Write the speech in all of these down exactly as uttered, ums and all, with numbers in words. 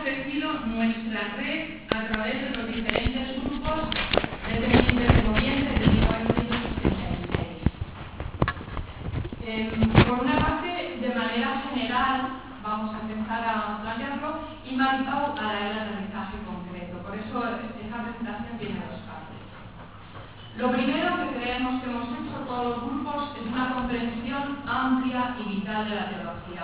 crecido nuestra red a través de los diferentes grupos desde el quince de noviembre de mil novecientos ochenta y seis. Eh, por una parte, de manera general, vamos a empezar a plantearlo y Maripau hará el aterrizaje concreto. Por eso esta presentación tiene dos partes. Lo primero que creemos que hemos hecho todos los grupos es una comprensión amplia y vital de la teología.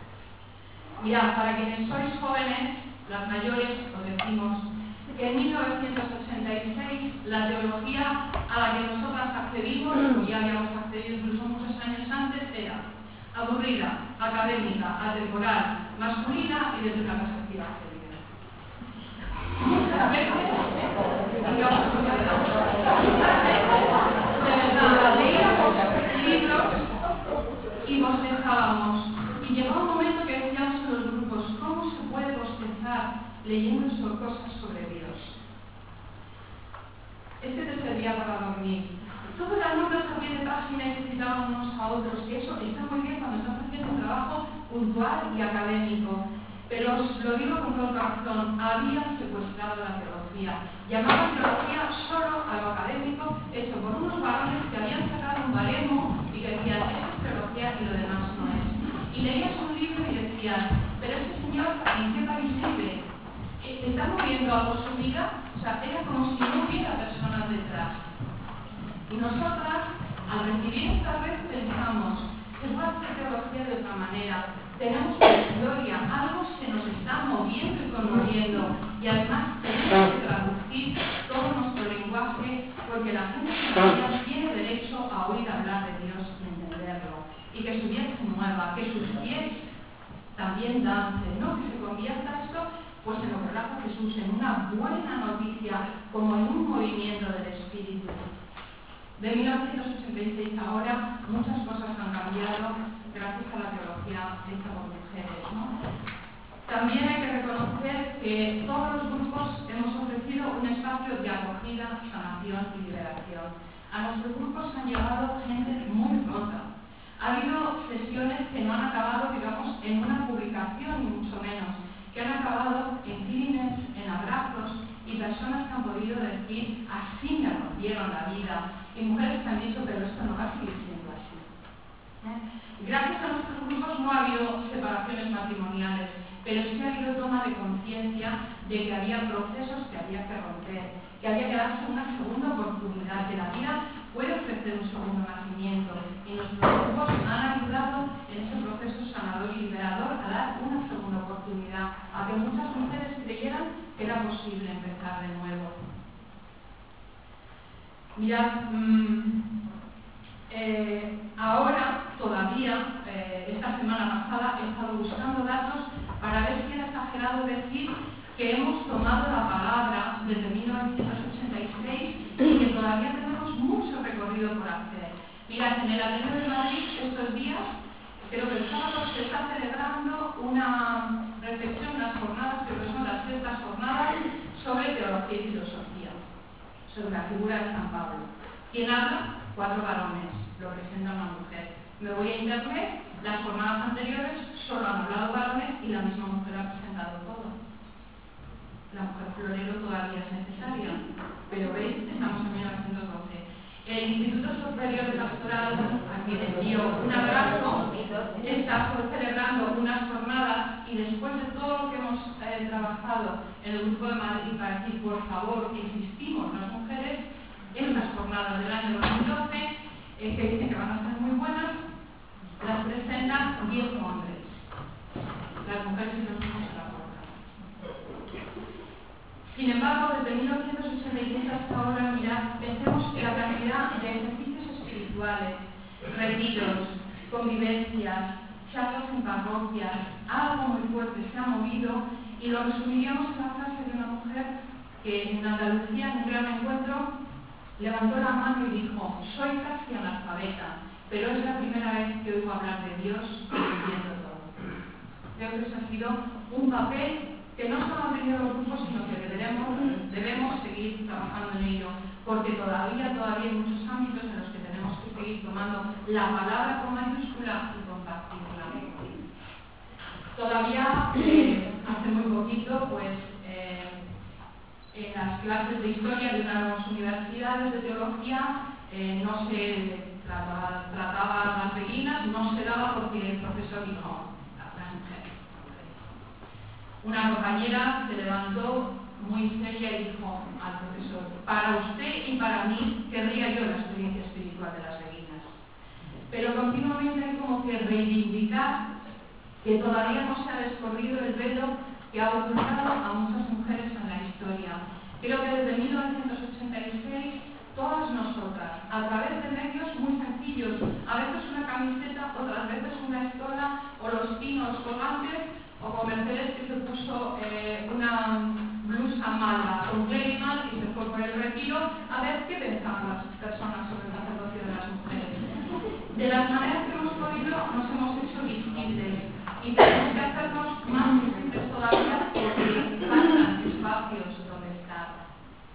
Mirad, para quienes sois jóvenes, las mayores, os decimos que en mil novecientos ochenta y seis la teología a la que nosotras accedimos, o ya habíamos accedido incluso muchos años antes, era aburrida, académica, atemporal, masculina y desde una perspectiva genérica. Muchas veces, digamos, muchas veces, de verdad, leíamos libros y bostechábamos. Y llegó un momento que decíamos en los grupos, ¿cómo se puede bostezar leyendo sobre cosas sobre Dios? Es que te servía para dormir. Todas las notas a pie de página y se citaban unos a otros, que eso está muy bien cuando estás haciendo un trabajo puntual y académico. Pero os lo digo con todo el corazón, habían secuestrado la teología. Llamaban teología solo a lo académico, hecho por unos varones que habían sacado un baremo y que decían, eso es teología y lo demás no es. Y leías un libro y decías, pero este señor, ¿en qué país vive? ¿Está moviendo algo su vida? O sea, era como si no hubiera personas detrás. Y nosotras, al recibir esta red, pensamos, se puede hacer teología de otra manera. Tenemos una historia, algo se nos está moviendo y conmoviendo. Y además tenemos que traducir todo nuestro lenguaje porque la gente todavía tiene derecho a oír hablar de Dios y entenderlo. Y que su vida se mueva, que sus pies también dancen, ¿no? Que se convierta esto pues en lo que trajo Jesús, en una buena noticia, como en un movimiento del Espíritu. De mil novecientos ochenta y seis a ahora, muchas cosas han cambiado gracias a la teología hecha por mujeres, ¿no? También hay que reconocer que todos los grupos hemos ofrecido un espacio de acogida, sanación y liberación. A nuestros grupos han llegado gente muy rota. Ha habido sesiones que no han acabado, digamos, en una publicación, ni mucho menos, que han acabado en clínicas, en abrazos, y personas que han podido decir, así me rompieron la vida, y mujeres que han dicho, pero esto no va a seguir siendo así. ¿Eh? Gracias a nuestros grupos no ha habido separaciones matrimoniales, pero sí ha habido toma de conciencia de que había procesos que había que romper, que había que darse una segunda oportunidad, que la vida puede ofrecer un segundo nacimiento, y nuestros grupos han ayudado en ese proceso sanador y liberador a dar una segunda oportunidad, a que muchas mujeres creyeran que era posible empezar de nuevo. Mirad, mmm, eh, ahora todavía, eh, esta semana pasada, he estado buscando datos para ver si era exagerado decir que hemos tomado la palabra desde mil novecientos ochenta y seis y que todavía tenemos mucho recorrido por hacer. Mirad, en el Ateneo de Madrid estos días, creo que el sábado, se está celebrando una reflexión, unas jornadas, creo que son las sextas jornadas, sobre teología y filosofía, sobre la figura de San Pablo. ¿Quién habla? Cuatro varones, lo presenta una mujer. Me voy a internet, las jornadas anteriores solo han hablado varones y la misma mujer ha presentado todo. La mujer florero todavía es necesaria, pero veis, estamos en mil novecientos doce. El Instituto Superior de Pastoral, a quien envío un abrazo, está celebrando unas jornadas y después de todo lo que hemos eh, trabajado en el Grupo de Madrid para decir, por favor, que insistimos las mujeres, estas jornadas del año dos mil doce, eh, que dicen que van a ser muy buenas, las presentan diez hombres. Las mujeres y los niños a la puerta. Sin embargo, desde mil novecientos ochenta y seis hasta ahora, mirad, pensemos en la cantidad de ejercicios espirituales, retiros, convivencias, charlas en parroquias, algo muy fuerte se ha movido, y lo resumiríamos en la frase de una mujer que en Andalucía, en un gran encuentro, levantó la mano y dijo, soy casi analfabeta, pero es la primera vez que oigo hablar de Dios y entiendo todo. Creo que ese ha sido un papel que no solo han tenido los grupos, sino que deberemos, debemos seguir trabajando en ello, porque todavía, todavía hay muchos ámbitos en los que tenemos que seguir tomando la palabra con mayúscula y compartirla. Todavía eh, hace muy poquito, pues, eh, en las clases de historia de unas universidades de teología eh, no se trataba, trataba las beguinas, no se daba porque el profesor dijo, las mujeres. Una compañera se levantó muy seria y dijo al profesor, para usted y para mí querría yo la experiencia espiritual de las beguinas. Pero continuamente hay como que reivindicar que todavía no se ha descorrido el velo que ha ocultado a muchas mujeres en la historia. Creo que desde mil novecientos ochenta y seis, todas nosotras, a través de medios muy sencillos, a veces una camiseta, otras veces una estola, o los pinos colgantes, o como Mercedes que se puso eh, una blusa mala con Cleriman y se fue por el retiro, a ver qué pensaban las personas sobre el sacerdocio de las mujeres. De las maneras que hemos podido, nos hemos hecho visibles. Y tenemos que hacernos más visibles todavía porque faltan espacios donde estar.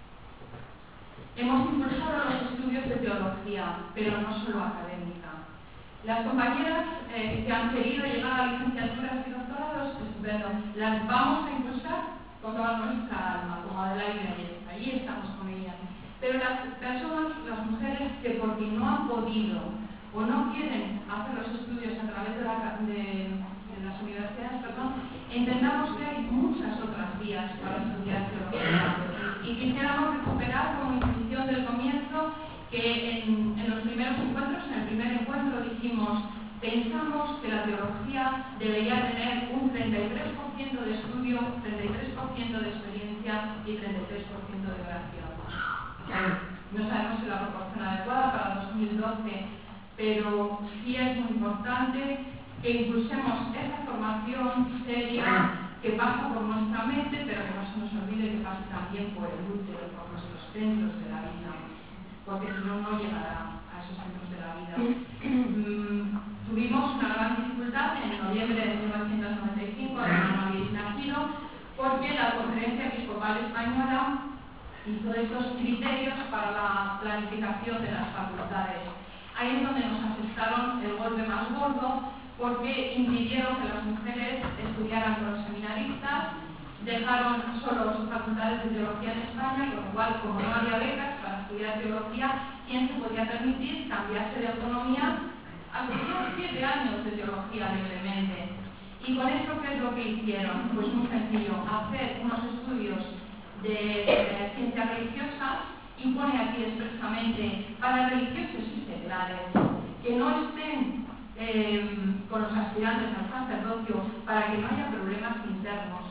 Hemos impulsado los estudios de teología, pero no solo académica. Las compañeras eh, que han querido llegar a licenciaturas y doctorados, estupendo, las vamos a impulsar con toda nuestra alma, como Adelaide ayer. Allí estamos con ellas. Pero las personas, las mujeres que porque no han podido o no quieren hacer los estudios a través de la... De, las universidades, perdón, entendamos que hay muchas otras vías para estudiar teología y quisiéramos recuperar como intuición del comienzo que en, en los primeros encuentros, en el primer encuentro dijimos, pensamos que la teología debería tener un treinta y tres por ciento de estudio, treinta y tres por ciento de experiencia y treinta y tres por ciento de oración. No sabemos si la proporción adecuada para dos mil doce, pero sí es muy importante que impulsemos esa formación seria que pasa por nuestra mente, pero que no se nos olvide que pasa también por el útero, por nuestros centros de la vida, porque si no, no llegará a esos centros de la vida. Mm, tuvimos una gran dificultad en noviembre de mil novecientos noventa y cinco, cuando no habéis nacido, porque la Conferencia Episcopal Española hizo estos criterios para la planificación de las facultades. Ahí es donde nos asestaron el golpe más gordo, porque impidieron que las mujeres estudiaran con los seminaristas, dejaron solo sus facultades de teología en España, con lo cual, como no había becas para estudiar teología, ¿quién se podía permitir cambiarse de autonomía a estudiar siete años de teología libremente? Y con esto, ¿qué es lo que hicieron? Pues muy sencillo, hacer unos estudios de, de ciencias religiosas, y pone aquí expresamente para religiosos y seglares, que no estén Eh, con los aspirantes al sacerdocio para que no haya problemas internos.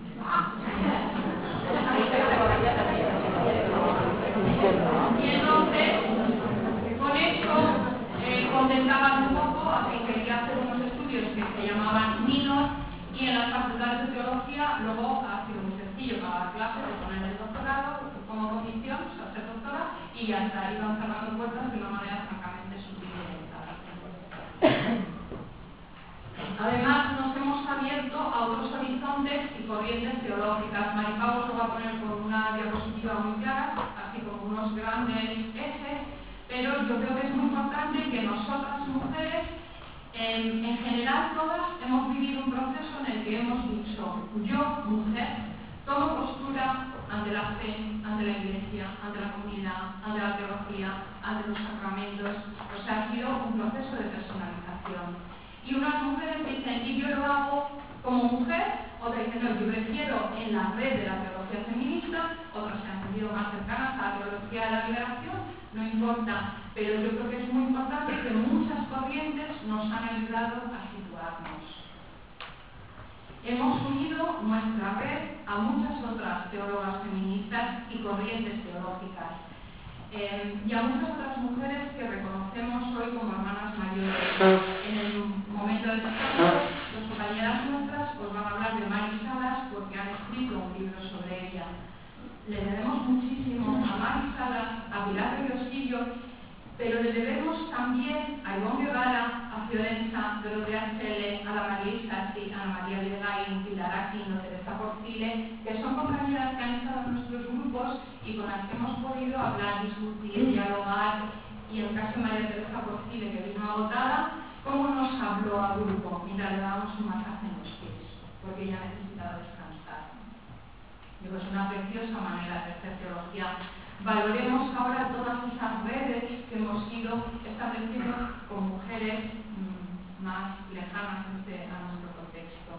Y entonces, con eso, eh, contentaban un poco a quien quería hacer unos estudios que se llamaban minor, y en las facultades de teología luego ha sido muy sencillo para dar clases, de poner el doctorado como condición, o sea, ser doctora, y ya está, iban cerrando puertas de una manera francamente sutil. Además, nos hemos abierto a otros horizontes y corrientes teológicas. Maripau lo va a poner con una diapositiva muy clara, así como unos grandes ejes, pero yo creo que es muy importante que nosotras, mujeres, en, en general todas, hemos vivido un proceso en el que hemos dicho, yo, mujer, tomo postura ante la fe, ante la iglesia, ante la comunidad, ante la teología, ante los sacramentos. O sea, ha sido un proceso de personalización. Y unas mujeres dicen, y yo lo hago como mujer, otras dicen, no, yo prefiero en la red de la teología feminista, otras se han sentido más cercanas a la teología de la liberación, no importa, pero yo creo que es muy importante que muchas corrientes nos han ayudado a situarnos. Hemos unido nuestra red a muchas otras teólogas feministas y corrientes teológicas, eh, y a muchas otras mujeres que reconocemos hoy como hermanas mayores. En el momento del descanso, las compañeras nuestras pues van a hablar de Mari Salas porque han escrito un libro sobre ella. Le debemos muchísimo a Mari Salas, a Pilar Ríosillo, pero le debemos también a Ivonne Guevara, a Fiorenza, Dorotea Chele, a la María Isasi, a Ana María Vilgain, Pilar Aquino, Teresa Porcile, que son compañeras que han estado en nuestros grupos y con las que hemos podido hablar, discutir, dialogar, y el caso de María Teresa Porcile, que vino agotada, cómo nos habló a grupo mientras le dábamos un masaje en los pies, porque ella necesita necesitado descansar. Digo, es una preciosa manera de ejercer teología. Valoremos ahora todas esas redes que hemos ido estableciendo con mujeres mmm, más lejanas a, este, a nuestro contexto.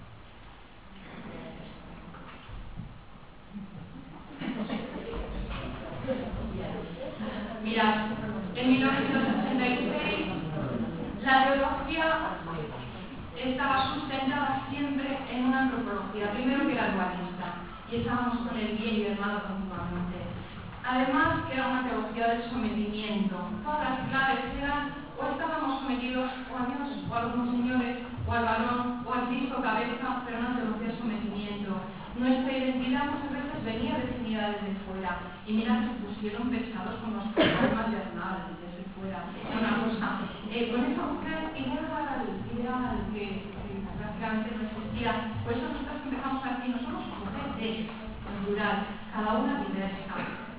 Mirad, en mil novecientos ochenta y seis la teología estaba sustentada siempre en una antropología, primero que era dualista, y estábamos con el bien y el mal continuamente. Además, que era una teología del sometimiento. Todas las claves eran o estábamos sometidos o a Dios, o a los monseñores, o al varón, o al Cristo cabeza, pero una teología de sometimiento. Nuestra identidad muchas veces venía definida desde fuera. Y mira, se pusieron pesados con los problemas de Arnal, desde fuera. Era una cosa. Eh, con esa mujer ideal, ideal, que, que prácticamente no existía. Por eso nosotros empezamos a decir, no somos mujeres, en plural, cada una diversa.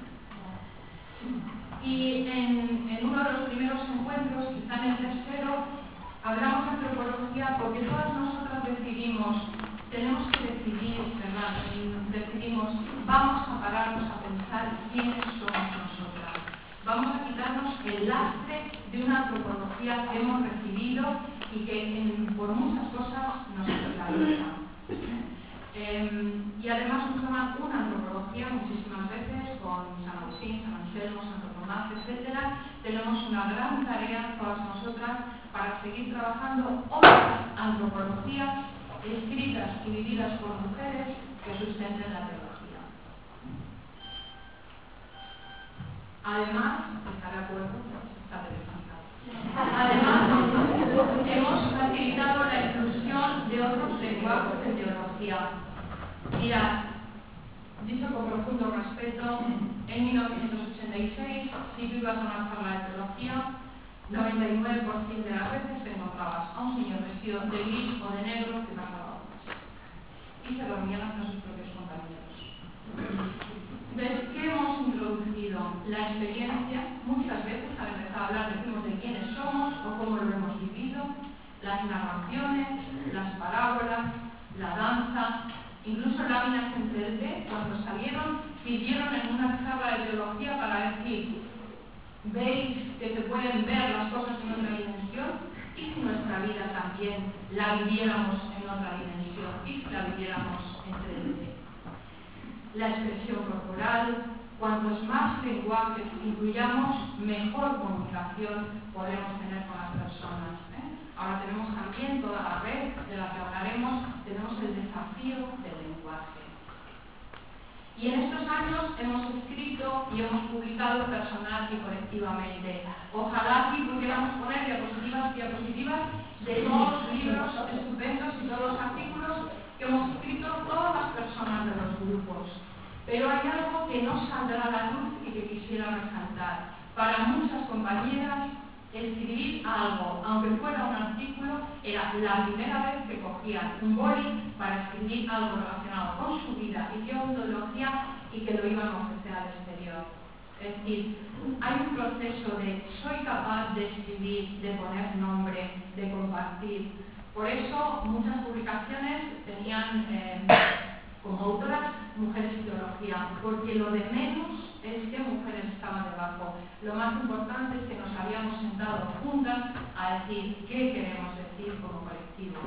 Y en, en uno de los primeros encuentros, quizá en el tercero, hablamos de antropología porque todas nosotras decidimos, tenemos que decidir, ¿verdad? Decidimos, vamos a pararnos a pensar quiénes somos nosotras. Vamos a quitarnos el lastre de una antropología que hemos recibido y que en, por muchas cosas nos esclaviza. Eh, y además usaban una antropología muchísimas veces con San Agustín, San Anselmo, Santo Tomás, etcétera. Tenemos una gran tarea todas nosotras para seguir trabajando otras antropologías escritas y vividas por mujeres que sustenten la teología. Además, ¿está de acuerdo? Está telefónica. Además, hemos facilitado la inclusión de otros lenguajes de teología. Mirad, dicho con profundo respeto, en mil novecientos ochenta y seis, si tú ibas a una charla de teología, noventa y nueve por ciento de las veces te encontrabas a un señor vestido de gris o de negro que pasaba horas y se dormían hasta sus propios compañeros. Entonces, ¿qué hemos introducido? La experiencia. Muchas veces al empezar a hablar decimos de quiénes somos o cómo lo hemos vivido, las narraciones, las parábolas, la danza, incluso láminas en tres D, cuando salieron, sirvieron en una charla de teología para decir, veis que se pueden ver las cosas en otra dimensión, y si nuestra vida también la viviéramos en otra dimensión, y si la viviéramos en tres D. La expresión corporal, cuantos más lenguajes incluyamos, mejor comunicación podremos tener con las personas. ¿eh? Ahora tenemos también toda la red de la que hablaremos, tenemos el desafío del lenguaje. Y en estos años hemos escrito y hemos publicado personal y colectivamente. Ojalá aquí pudiéramos poner diapositivas, diapositivas de todos los libros estupendos y todos los artículos que hemos escrito todas las personas de los grupos. Pero hay algo que no saldrá a la luz y que quisiera resaltar. Para muchas compañeras, escribir algo, aunque fuera un artículo, era la primera vez que cogían un boli para escribir algo relacionado con su vida y con teología y que lo iban a ofrecer al exterior. Es decir, hay un proceso de soy capaz de escribir, de poner nombre, de compartir. Por eso muchas publicaciones tenían eh, como autoras mujeres y teología, porque lo de menos es que mujeres estaban debajo. Lo más importante es que nos habíamos sentado juntas a decir qué queremos decir como colectivo.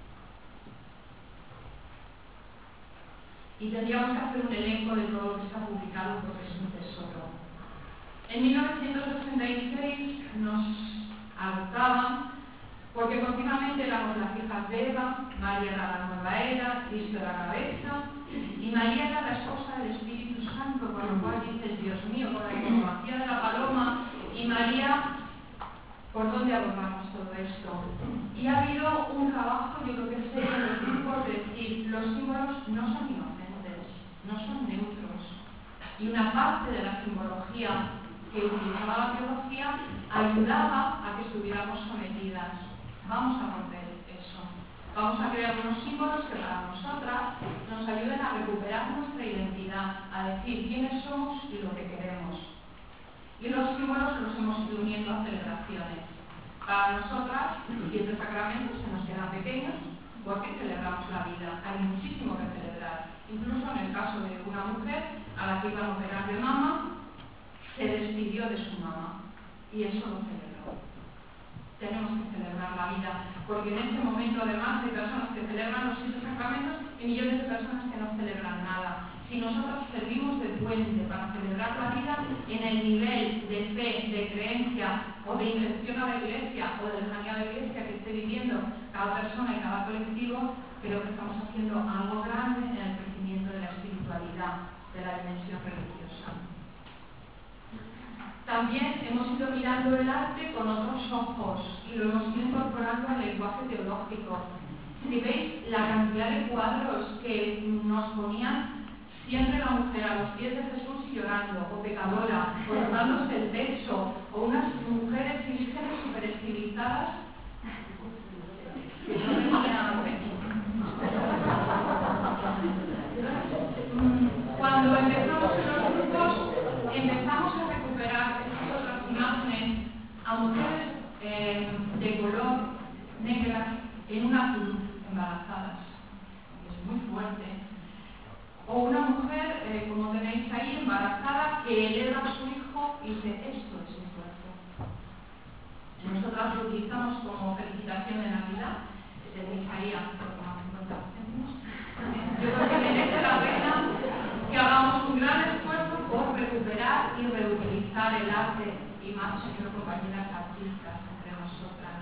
Y tendríamos que hacer un elenco de todo lo que está publicado porque es un tesoro. En mil novecientos ochenta y seis nos adoptaban porque continuamente éramos las hijas de Eva, María era la nueva era, Cristo era la cabeza, y María era la esposa del Espíritu Santo, con lo cual dices, Dios mío, con la iconografía de la paloma, y María, ¿por dónde abordamos todo esto? Y ha habido un trabajo, yo creo que serio en los grupos, de decir, los símbolos no son inocentes, no son neutros, y una parte de la simbología que utilizaba la teología ayudaba a que estuviéramos sometidas. Vamos a romper eso. Vamos a crear unos símbolos que para nosotras nos ayuden a recuperar nuestra identidad, a decir quiénes somos y lo que queremos. Y los símbolos los hemos ido uniendo a celebraciones. Para nosotras, los siete sacramentos se nos quedan pequeños, ¿por qué celebramos la vida? Hay muchísimo que celebrar. Incluso en el caso de una mujer a la que iban a operar de mama, se despidió de su mamá y eso lo celebró. Tenemos que celebrar la vida, porque en este momento además hay personas que celebran los siete sacramentos y millones de personas que no celebran nada. Si nosotros servimos de puente para celebrar la vida en el nivel de fe, de creencia o de infección a la Iglesia o de lejanía a la Iglesia que esté viviendo cada persona y cada colectivo, creo que estamos haciendo algo grande en el crecimiento de la espiritualidad, de la dimensión religiosa. También hemos ido mirando el arte con otros ojos y lo hemos ido incorporando al lenguaje teológico. Si veis la cantidad de cuadros que nos ponían siempre la mujer a los pies de Jesús y llorando, o pecadora, o tocándose el pecho, o unas mujeres vírgenes super estilizadas que no tenían Cuando empezamos en los grupos, empezamos a recuperar estas otras imágenes a mujeres eh, de color negras en una cruz, embarazadas. Es muy fuerte. O una mujer, eh, como tenéis ahí, embarazada, que eleva a su hijo y dice, esto es mi cuerpo. Nosotras lo utilizamos como felicitación de Navidad. Tenéis ahí a cero coma cincuenta céntimos. Yo creo que merece la pena que hagamos un gran esfuerzo por recuperar y reutilizar el arte, y más entre compañeras artistas entre nosotras.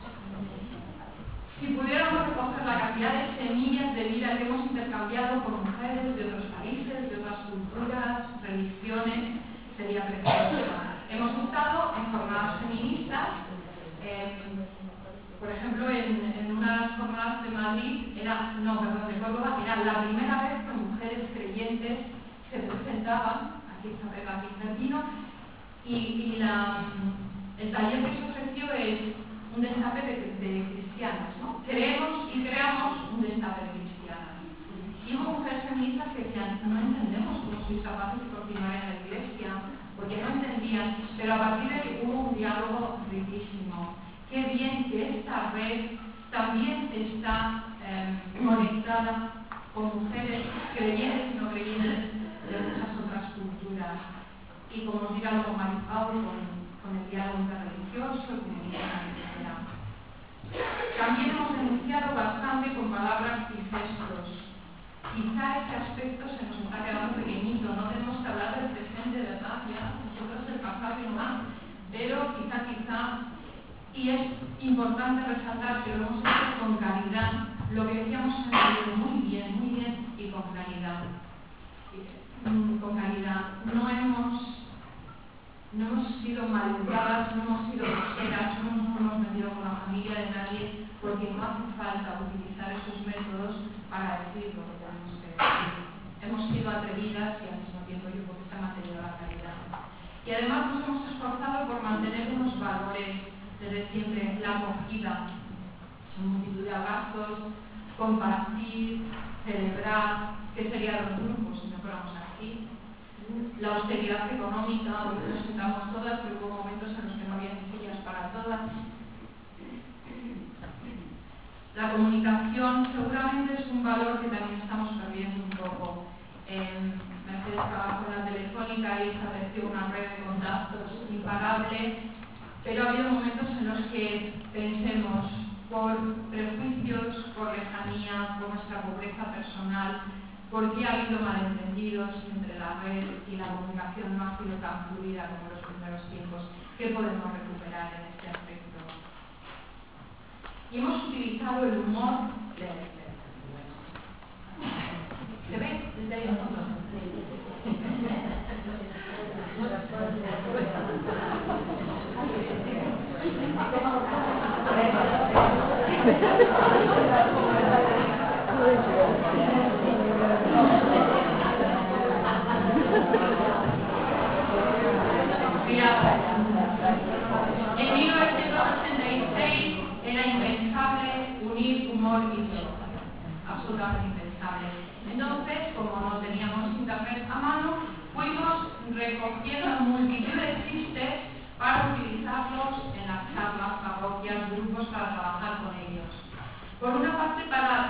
Si pudiéramos recoger la cantidad de semillas de vida que hemos intercambiado con mujeres de otros países, de otras culturas, religiones, sería precioso. Hemos estado en jornadas feministas, eh, por ejemplo, en, en una de las jornadas de Madrid, era, no, perdón, de Córdoba, era la primera vez que mujeres creyentes se presentaban, aquí está Pepa Quintardino, y, y la, el taller que se ofreció es un destape de, de cristianas, ¿no? Creemos y creamos un destape de cristianas. Y hubo mujeres feministas que decían, no entendemos cómo sois capaces de continuar en la iglesia, porque no entendían, pero a partir de que hubo un diálogo riquísimo. Qué bien que esta red también está eh, conectada con mujeres creyentes y no creyentes de muchas otras culturas. Y como un diálogo humanizado con, con el diálogo interreligioso, comunitario. También hemos denunciado bastante con palabras y gestos. Quizá ese aspecto se nos está quedando pequeñito, no tenemos que hablar del presente, ¿verdad? Ya, nosotros el pasado y no más, pero quizá, quizá, y es importante resaltar que lo hemos hecho con caridad, lo que decíamos en el libro, muy bien, muy bien, y con claridad. Con caridad. No hemos No hemos sido maleducadas, no hemos sido groseras, no nos hemos metido con la familia de nadie, porque no hace falta utilizar esos métodos para decir lo que tenemos que decir. Hemos sido atrevidas y al mismo tiempo yo creo que se ha mantenido la calidad. Y además nos hemos esforzado por mantener unos valores desde siempre, la acogida, multitud de abrazos, compartir, celebrar, que serían los grupos si no fuéramos aquí. La austeridad económica, donde nos sentamos todas, pero hubo momentos en los que no había sillas para todas. La comunicación seguramente es un valor que también estamos perdiendo un poco. Eh, Mercedes trabajó en la Telefónica y estableció una red de contactos imparable, pero ha habido momentos en los que pensemos por prejuicios, por lejanía, por nuestra pobreza personal, porque ha habido malentendidos entre la red y la comunicación no ha sido tan fluida como en los primeros tiempos. ¿Qué podemos recuperar en este aspecto? Y hemos utilizado el humor de ¿se ve? Desde ahí fondo. En mil novecientos ochenta y seis era impensable unir humor y ciencia, absolutamente impensable. Entonces, como no teníamos internet a mano, fuimos recogiendo multitud de chistes para utilizarlos en las charlas, parroquias, grupos, para trabajar con ellos. Por una parte, para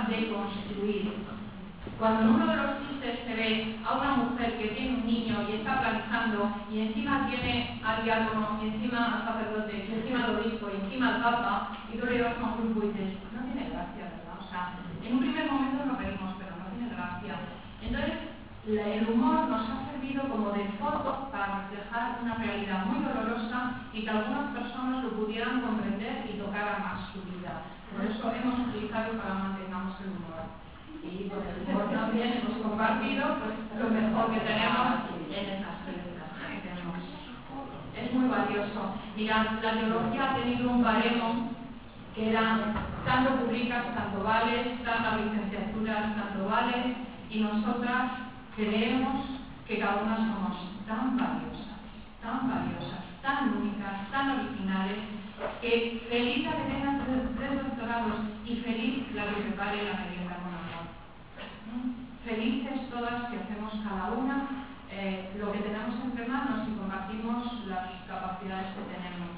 Cuando en uno de los chistes se ve a una mujer que tiene un niño y está planchando y encima tiene al diácono, y encima al sacerdote, y encima al obispo, y encima al papa, y tú le llevas a un grupo y dices, no tiene gracia, ¿verdad? O sea, en un primer momento nos reímos, pero no tiene gracia. Entonces, la- el humor nos ha servido como de foco para reflejar una realidad muy dolorosa y que algunas personas lo pudieran comprender y tocar a más su vida. Por eso hemos utilizado para mantengamos el humor. Y con el humor también hemos compartido pues, lo mejor que tenemos en esas fiestas que tenemos. Es muy valioso. Mirad, la teología ha tenido un baremo que era tanto publicas, tanto vales, tantas licenciaturas, tanto vales, y nosotras creemos que cada una somos tan valiosas, tan valiosas, tan únicas, tan originales, que feliz la que tenga tres, tres doctorados y feliz la que prepare la merienda con amor. Felices todas que hacemos cada una eh, lo que tenemos entre manos y compartimos las capacidades que tenemos.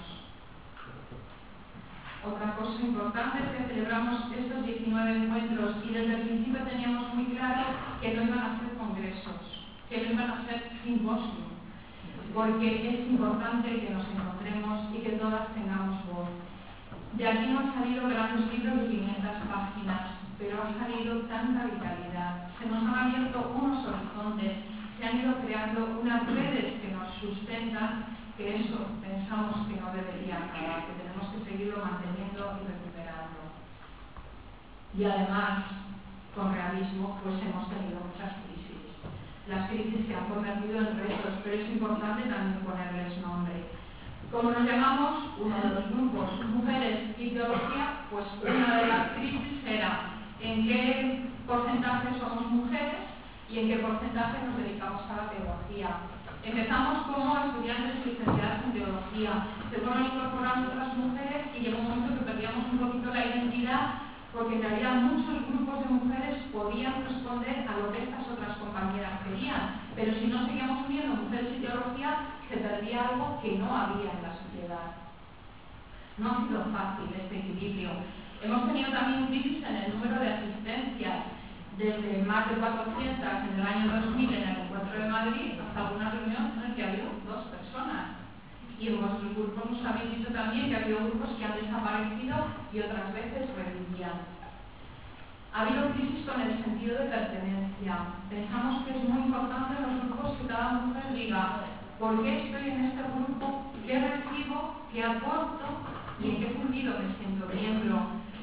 Otra cosa importante es que celebramos estos diecinueve encuentros y desde el principio teníamos muy claro que no iban a ser congresos, que no iban a ser simposios, porque es importante que nos encontremos y que todas tengamos voz. De aquí no han salido grandes libros de quinientas páginas, pero ha salido tanta vitalidad. Se nos han abierto unos horizontes, se han ido creando unas redes que nos sustentan, que eso pensamos que no debería acabar, que tenemos que seguirlo manteniendo y recuperando. Y además, con realismo, pues hemos tenido muchas crisis. Las crisis se han convertido en retos, pero es importante también ponerles nombre. Como nos llamamos uno de los grupos Mujeres y Teología, pues una de las crisis era en qué porcentaje somos mujeres y en qué porcentaje nos dedicamos a la teología. Empezamos como estudiantes licenciadas en teología, se fueron incorporando otras mujeres y llegó un momento que perdíamos un poquito la identidad, porque en realidad muchos grupos de mujeres podían responder a lo que estas otras compañeras querían, pero si no seguíamos uniendo mujeres y teología, se perdía algo que no había en la sociedad. No ha sido fácil este equilibrio. Hemos tenido también crisis en el número de asistencias, desde más de cuatrocientas en el año dos mil en el encuentro de Madrid hasta alguna reunión en la que ha habido dos personas. Y en vuestros grupos nos habéis dicho también que ha habido grupos que han desaparecido y otras veces revivían. Ha habido crisis con el sentido de pertenencia. Pensamos que es muy importante en los grupos que cada mujer diga ¿por qué estoy en este grupo? ¿Qué recibo? ¿Qué aporto? ¿Y en qué sentido me siento miembro?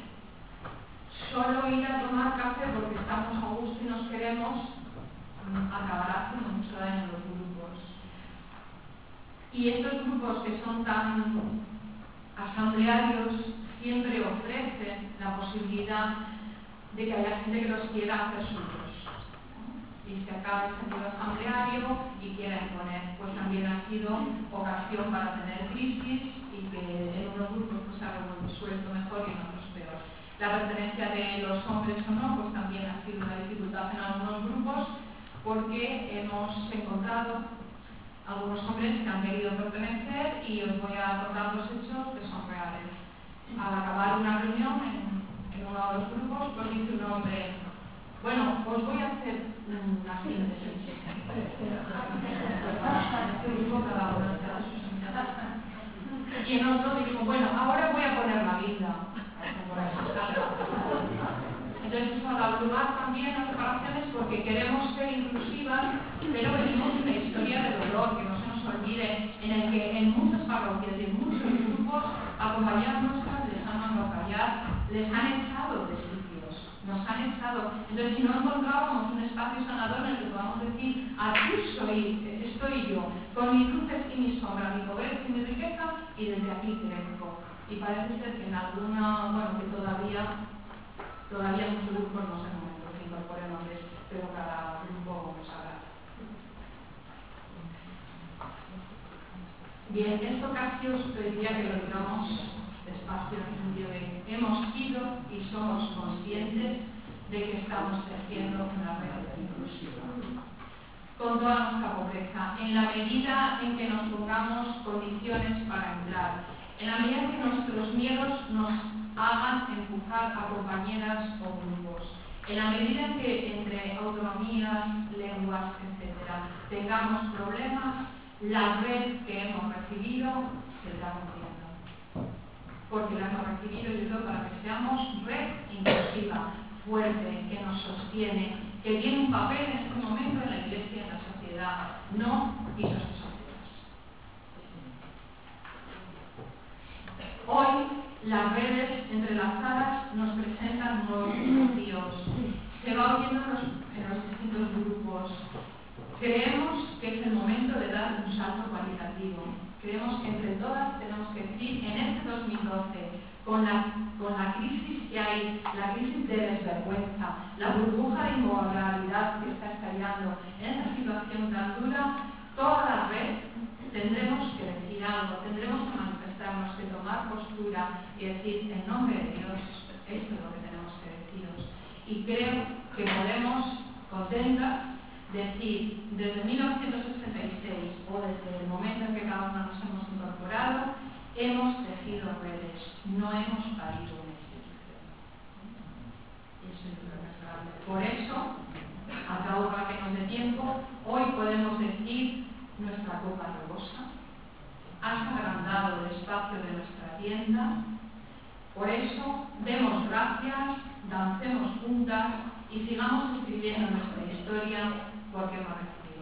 Solo ir a tomar café porque estamos a gusto y nos queremos acabará haciendo mucho daño en los grupos. Y estos grupos que son tan asamblearios siempre ofrecen la posibilidad de que haya gente que los quiera hacer suyos. Y se acaba el sentido asambleario y quiera imponer. Pues también ha sido ocasión para tener crisis y que en unos grupos pues, se ha resuelto mejor y en otros peor. La pertenencia de los hombres o no, pues también ha sido una dificultad en algunos grupos porque hemos encontrado algunos hombres que han querido pertenecer y os voy a contar los hechos que son reales. Al acabar una reunión en, en uno de los grupos, pues dice un hombre, bueno, os voy a hacer una síntesis. Y en otro dijo, bueno, ahora voy a poner la vida. Entonces eso ha dado lugar también a separaciones porque queremos ser inclusivas, pero venimos de una historia de dolor, que no se nos olvide, en el que en muchas parroquias y en muchos grupos a compañeras nuestras les han mandado a callar, les han echado de sitios, nos han echado. Entonces si no encontrábamos un espacio sanador en el que podamos decir, aquí soy, estoy yo, con mis luces y mis sombras, mi poder y mi riqueza, y desde aquí crezco. Y parece ser que en alguna, bueno, que todavía Todavía muchos grupos no sé momento que incorporen hombres, pero cada grupo sabrá. Bien, esto casi os pediría que lo digamos despacio en el sentido de hemos sido y somos conscientes de que estamos creciendo una red inclusiva. Con toda nuestra pobreza, en la medida en que nos pongamos condiciones para entrar, en la medida en que nuestros miedos nos hagan empujar a compañeras o grupos, En la medida en que entre autonomías, lenguas, etcétera, tengamos problemas, la red que hemos recibido se irá rompiendo. Porque la hemos recibido, yo creo, para que seamos red inclusiva, fuerte, que nos sostiene, que tiene un papel en este momento en la Iglesia y en la sociedad, no pisos de sociedad. Hoy, las redes entrelazadas nos presentan nuevos desafíos. Se va oyendo en los, en los distintos grupos. Creemos que es el momento de dar un salto cualitativo. Creemos que entre todas tenemos que decir, en este dos mil doce, con la, con la crisis que hay, la crisis de desvergüenza, la burbuja de inmoralidad que está estallando, en esta situación tan dura, toda la red tendremos que decir algo, tendremos que manifestarnos, que tomar postura y decir, en nombre de Dios, esto es lo que tenemos que deciros. Y creo que podemos, contentas, decir, desde mil novecientos sesenta y seis o desde el momento en que cada una nos hemos incorporado, hemos tejido redes, no hemos parido una institución. Eso es lo que es grande. Por eso, acabo rápido de tiempo, hoy podemos decir, nuestra copa rebosa, has agrandado el espacio de nuestra tienda, por eso, demos gracias, dancemos juntas y sigamos escribiendo nuestra historia porque hemos recibido.